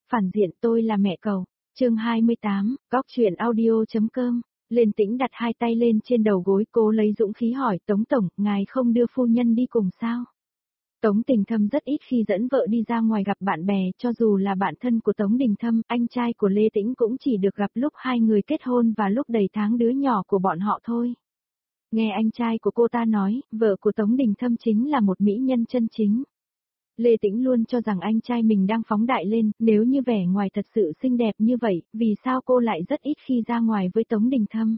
phản diện tôi là mẹ cậu. Chương 28, góc truyện audio.com. Lên Tĩnh đặt hai tay lên trên đầu gối, cố lấy dũng khí hỏi Tống Tổng, ngài không đưa phu nhân đi cùng sao? Tống Đình Thâm rất ít khi dẫn vợ đi ra ngoài gặp bạn bè, cho dù là bạn thân của Tống Đình Thâm, anh trai của Lê Tĩnh cũng chỉ được gặp lúc hai người kết hôn và lúc đầy tháng đứa nhỏ của bọn họ thôi. Nghe anh trai của cô ta nói, vợ của Tống Đình Thâm chính là một mỹ nhân chân chính. Lê Tĩnh luôn cho rằng anh trai mình đang phóng đại lên, nếu như vẻ ngoài thật sự xinh đẹp như vậy, vì sao cô lại rất ít khi ra ngoài với Tống Đình Thâm?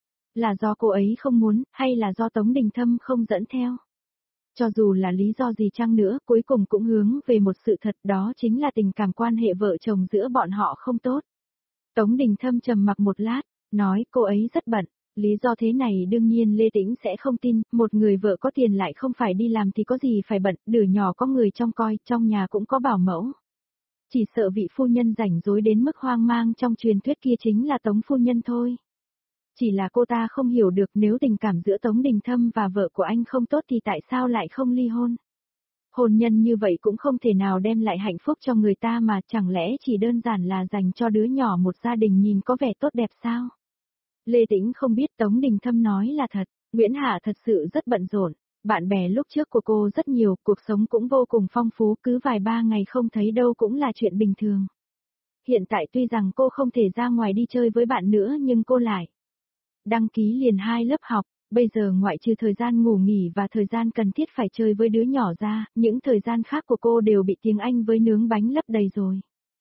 Là do cô ấy không muốn, hay là do Tống Đình Thâm không dẫn theo? Cho dù là lý do gì chăng nữa, cuối cùng cũng hướng về một sự thật, đó chính là tình cảm quan hệ vợ chồng giữa bọn họ không tốt. Tống Đình Thâm trầm mặc một lát, nói cô ấy rất bận. Lý do thế này đương nhiên Lê Tĩnh sẽ không tin, một người vợ có tiền lại không phải đi làm thì có gì phải bận, đứa nhỏ có người trông coi, trong nhà cũng có bảo mẫu. Chỉ sợ vị phu nhân rảnh rỗi đến mức hoang mang trong truyền thuyết kia chính là Tống phu nhân thôi. Chỉ là cô ta không hiểu được, nếu tình cảm giữa Tống Đình Thâm và vợ của anh không tốt thì tại sao lại không ly hôn? Hôn nhân như vậy cũng không thể nào đem lại hạnh phúc cho người ta mà, chẳng lẽ chỉ đơn giản là dành cho đứa nhỏ một gia đình nhìn có vẻ tốt đẹp sao? Lê Tĩnh không biết Tống Đình Thâm nói là thật, Nguyễn Hạ thật sự rất bận rộn, bạn bè lúc trước của cô rất nhiều, cuộc sống cũng vô cùng phong phú, cứ vài ba ngày không thấy đâu cũng là chuyện bình thường. Hiện tại tuy rằng cô không thể ra ngoài đi chơi với bạn nữa nhưng cô lại đăng ký liền 2 lớp học, bây giờ ngoại trừ thời gian ngủ nghỉ và thời gian cần thiết phải chơi với đứa nhỏ ra, những thời gian khác của cô đều bị tiếng Anh với nướng bánh lấp đầy rồi.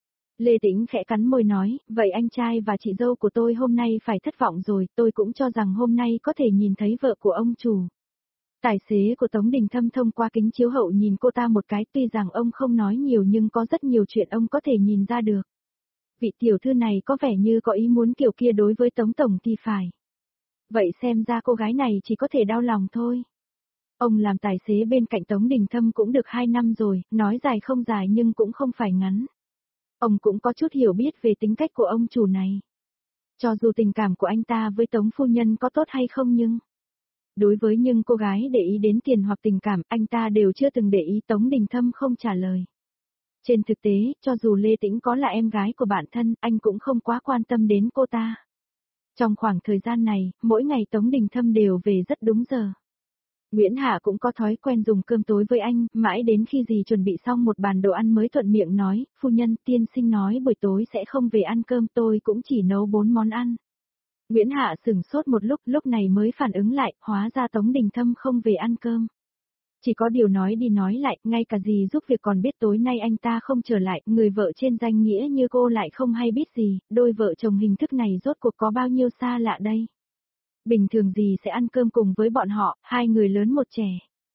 Lê Tĩnh khẽ cắn môi nói, vậy anh trai và chị dâu của tôi hôm nay phải thất vọng rồi, tôi cũng cho rằng hôm nay có thể nhìn thấy vợ của ông chủ. Tài xế của Tống Đình Thâm thông qua kính chiếu hậu nhìn cô ta một cái, tuy rằng ông không nói nhiều nhưng có rất nhiều chuyện ông có thể nhìn ra được. Vị tiểu thư này có vẻ như có ý muốn kiểu kia đối với Tống Tổng thì phải. Vậy xem ra cô gái này chỉ có thể đau lòng thôi. Ông làm tài xế bên cạnh Tống Đình Thâm cũng được 2 năm rồi, nói dài không dài nhưng cũng không phải ngắn. Ông cũng có chút hiểu biết về tính cách của ông chủ này. Cho dù tình cảm của anh ta với Tống phu nhân có tốt hay không nhưng đối với những cô gái để ý đến tiền hoặc tình cảm, anh ta đều chưa từng để ý. Tống Đình Thâm không trả lời. Trên thực tế, cho dù Lê Tĩnh có là em gái của bạn thân, anh cũng không quá quan tâm đến cô ta. Trong khoảng thời gian này, mỗi ngày Tống Đình Thâm đều về rất đúng giờ. Nguyễn Hạ cũng có thói quen dùng cơm tối với anh, mãi đến khi dì chuẩn bị xong một bàn đồ ăn mới thuận miệng nói, phu nhân, tiên sinh nói buổi tối sẽ không về ăn cơm, tôi cũng chỉ nấu 4 món ăn. Nguyễn Hạ sửng sốt một lúc này mới phản ứng lại, hóa ra Tống Đình Thâm không về ăn cơm. Chỉ có điều nói đi nói lại, ngay cả dì giúp việc còn biết tối nay anh ta không trở lại, người vợ trên danh nghĩa như cô lại không hay biết gì, đôi vợ chồng hình thức này rốt cuộc có bao nhiêu xa lạ đây. Bình thường gì sẽ ăn cơm cùng với bọn họ, 2 người lớn một trẻ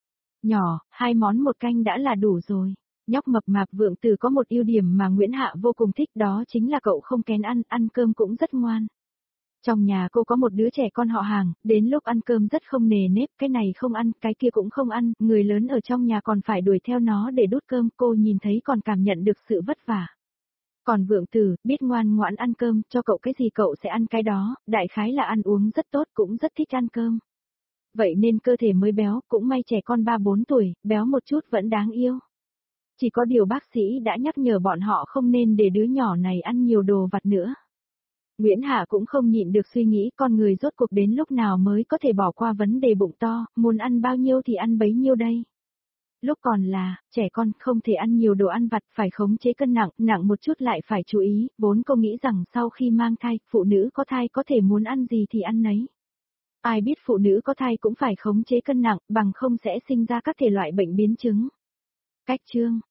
nhỏ, 2 món một canh đã là đủ rồi. Nhóc mập mạp Vượng Tử có một ưu điểm mà Nguyễn Hạ vô cùng thích, đó chính là cậu không kén ăn cơm cũng rất ngoan. Trong nhà cô có một đứa trẻ con họ Hàng, đến lúc ăn cơm rất không nề nếp, cái này không ăn, cái kia cũng không ăn, người lớn ở trong nhà còn phải đuổi theo nó để đút cơm, cô nhìn thấy còn cảm nhận được sự vất vả. Còn Vượng Tử, biết ngoan ngoãn ăn cơm, cho cậu cái gì cậu sẽ ăn cái đó, đại khái là ăn uống rất tốt, cũng rất thích ăn cơm. Vậy nên cơ thể mới béo, cũng may trẻ con 3-4 tuổi, béo một chút vẫn đáng yêu. Chỉ có điều bác sĩ đã nhắc nhở bọn họ không nên để đứa nhỏ này ăn nhiều đồ vặt nữa. Nguyễn Hạ cũng không nhịn được suy nghĩ con người rốt cuộc đến lúc nào mới có thể bỏ qua vấn đề bụng to, muốn ăn bao nhiêu thì ăn bấy nhiêu đây. Lúc còn là trẻ con không thể ăn nhiều đồ ăn vặt, phải khống chế cân nặng, nặng một chút lại phải chú ý, vốn cô nghĩ rằng sau khi mang thai, phụ nữ có thai có thể muốn ăn gì thì ăn nấy. Ai biết phụ nữ có thai cũng phải khống chế cân nặng, bằng không sẽ sinh ra các thể loại bệnh biến chứng. Cách chương